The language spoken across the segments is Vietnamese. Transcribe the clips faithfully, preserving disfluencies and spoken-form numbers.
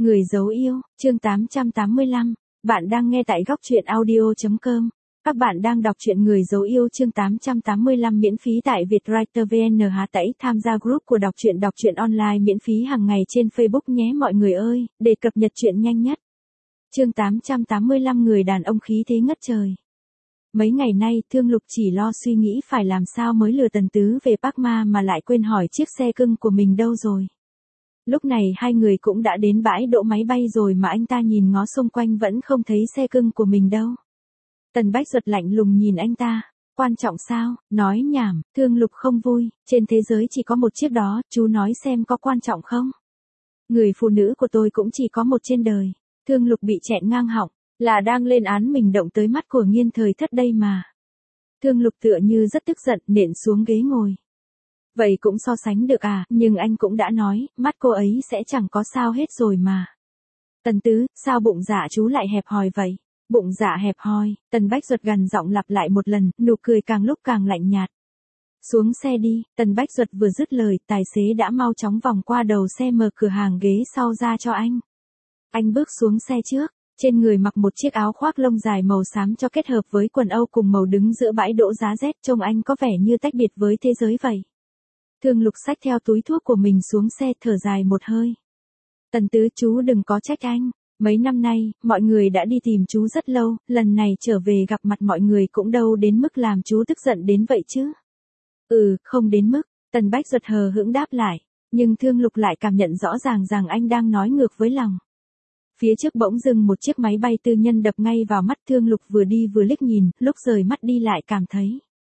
Người dấu yêu, chương tám trăm tám mươi lăm. Bạn đang nghe tại góc truyện audio chấm com. Các bạn đang đọc truyện Người dấu yêu chương tám trăm tám mươi lăm miễn phí tại Vietwriter vê en H tẩy tham gia group của đọc truyện đọc truyện online miễn phí hàng ngày trên Facebook nhé mọi người ơi, để cập nhật truyện nhanh nhất. Chương tám trăm tám mươi lăm Người đàn ông khí thế ngất trời. Mấy ngày nay, Thương Lục chỉ lo suy nghĩ phải làm sao mới lừa Tần Tứ về Park Ma mà lại quên hỏi chiếc xe cưng của mình đâu rồi. Lúc này hai người cũng đã đến bãi đỗ máy bay rồi mà anh ta nhìn ngó xung quanh vẫn không thấy xe cưng của mình đâu. Tần Bách Duật lạnh lùng nhìn anh ta. Quan trọng sao, nói nhảm, Thương Lục không vui, trên thế giới chỉ có một chiếc đó, chú nói xem có quan trọng không? Người phụ nữ của tôi cũng chỉ có một trên đời. Thương Lục bị chẹn ngang họng, là đang lên án mình động tới mắt của Nghiên Thời Thất đây mà. Thương Lục tựa như rất tức giận nện xuống ghế ngồi. Vậy cũng so sánh được à, nhưng anh cũng đã nói, mắt cô ấy sẽ chẳng có sao hết rồi mà. Tần Tứ, sao bụng dạ chú lại hẹp hòi vậy? Bụng dạ hẹp hòi, Tần Bách Duật gằn giọng lặp lại một lần, nụ cười càng lúc càng lạnh nhạt. Xuống xe đi, Tần Bách Duật vừa dứt lời, tài xế đã mau chóng vòng qua đầu xe mở cửa hàng ghế sau ra cho anh. Anh bước xuống xe trước, trên người mặc một chiếc áo khoác lông dài màu xám cho kết hợp với quần âu cùng màu đứng giữa bãi đỗ giá rét trông anh có vẻ như tách biệt với thế giới vậy. Thương Lục xách theo túi thuốc của mình xuống xe thở dài một hơi. Tần Tứ chú đừng có trách anh, mấy năm nay, mọi người đã đi tìm chú rất lâu, lần này trở về gặp mặt mọi người cũng đâu đến mức làm chú tức giận đến vậy chứ. Ừ, không đến mức, Tần Bách Duật hờ hững đáp lại, nhưng Thương Lục lại cảm nhận rõ ràng rằng anh đang nói ngược với lòng. Phía trước bỗng dưng một chiếc máy bay tư nhân đập ngay vào mắt Thương Lục vừa đi vừa liếc nhìn, lúc rời mắt đi lại cảm thấy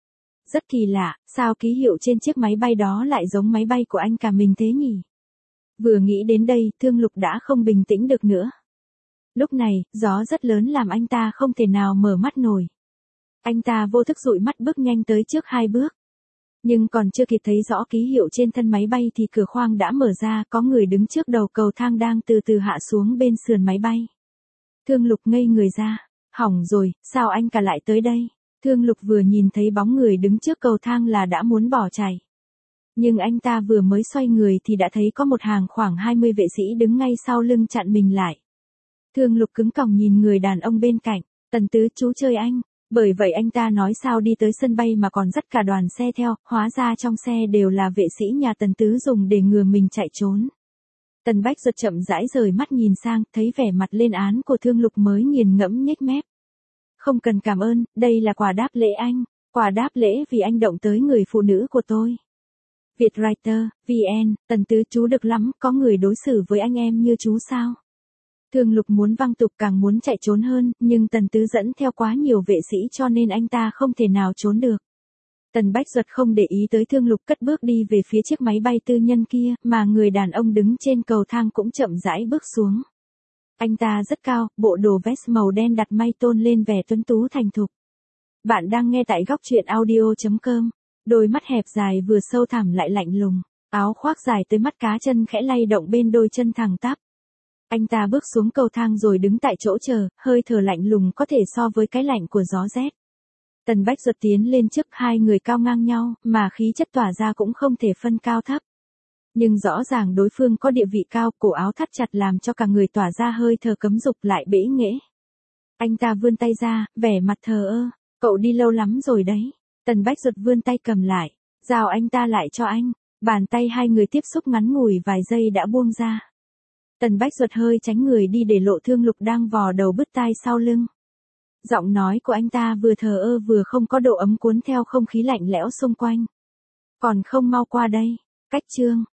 rất kỳ lạ, sao ký hiệu trên chiếc máy bay đó lại giống máy bay của anh cả mình thế nhỉ? Vừa nghĩ đến đây, Thương Lục đã không bình tĩnh được nữa. Lúc này, gió rất lớn làm anh ta không thể nào mở mắt nổi. Anh ta vô thức dụi mắt bước nhanh tới trước hai bước. Nhưng còn chưa kịp thấy rõ ký hiệu trên thân máy bay thì cửa khoang đã mở ra, có người đứng trước đầu cầu thang đang từ từ hạ xuống bên sườn máy bay. Thương Lục ngây người ra, hỏng rồi, sao anh cả lại tới đây? Thương Lục vừa nhìn thấy bóng người đứng trước cầu thang là đã muốn bỏ chạy. Nhưng anh ta vừa mới xoay người thì đã thấy có một hàng khoảng hai mươi vệ sĩ đứng ngay sau lưng chặn mình lại. Thương Lục cứng còng nhìn người đàn ông bên cạnh, Tần Tứ chú chơi anh, bởi vậy anh ta nói sao đi tới sân bay mà còn dắt cả đoàn xe theo, hóa ra trong xe đều là vệ sĩ nhà Tần Tứ dùng để ngừa mình chạy trốn. Tần Bách Duật chậm rãi rời mắt nhìn sang, thấy vẻ mặt lên án của Thương Lục mới nghiền ngẫm nhếch mép. Không cần cảm ơn, đây là quà đáp lễ anh, quà đáp lễ vì anh động tới người phụ nữ của tôi. Vietwriter, vê en, Tần Tứ chú được lắm, có người đối xử với anh em như chú sao? Thương Lục muốn văng tục càng muốn chạy trốn hơn, nhưng Tần Tứ dẫn theo quá nhiều vệ sĩ cho nên anh ta không thể nào trốn được. Tần Bách Duật không để ý tới Thương Lục cất bước đi về phía chiếc máy bay tư nhân kia, mà người đàn ông đứng trên cầu thang cũng chậm rãi bước xuống. Anh ta rất cao, bộ đồ vest màu đen đặt may tôn lên vẻ tuấn tú thành thục. Bạn đang nghe tại góc truyện audio chấm com. Đôi mắt hẹp dài vừa sâu thẳm lại lạnh lùng, áo khoác dài tới mắt cá chân khẽ lay động bên đôi chân thẳng tắp. Anh ta bước xuống cầu thang rồi đứng tại chỗ chờ, hơi thở lạnh lùng có thể so với cái lạnh của gió rét. Tần Bách Duật tiến lên trước, hai người cao ngang nhau, mà khí chất tỏa ra cũng không thể phân cao thấp. Nhưng rõ ràng đối phương có địa vị cao, cổ áo thắt chặt làm cho cả người tỏa ra hơi thở cấm dục lại bẽ nghễ. Anh ta vươn tay ra, vẻ mặt thờ ơ, cậu đi lâu lắm rồi đấy. Tần Bách Duật vươn tay cầm lại, giao anh ta lại cho anh, bàn tay hai người tiếp xúc ngắn ngủi vài giây đã buông ra. Tần Bách Duật hơi tránh người đi để lộ Thương Lục đang vò đầu bứt tai sau lưng. Giọng nói của anh ta vừa thờ ơ vừa không có độ ấm cuốn theo không khí lạnh lẽo xung quanh. Còn không mau qua đây, cách chương,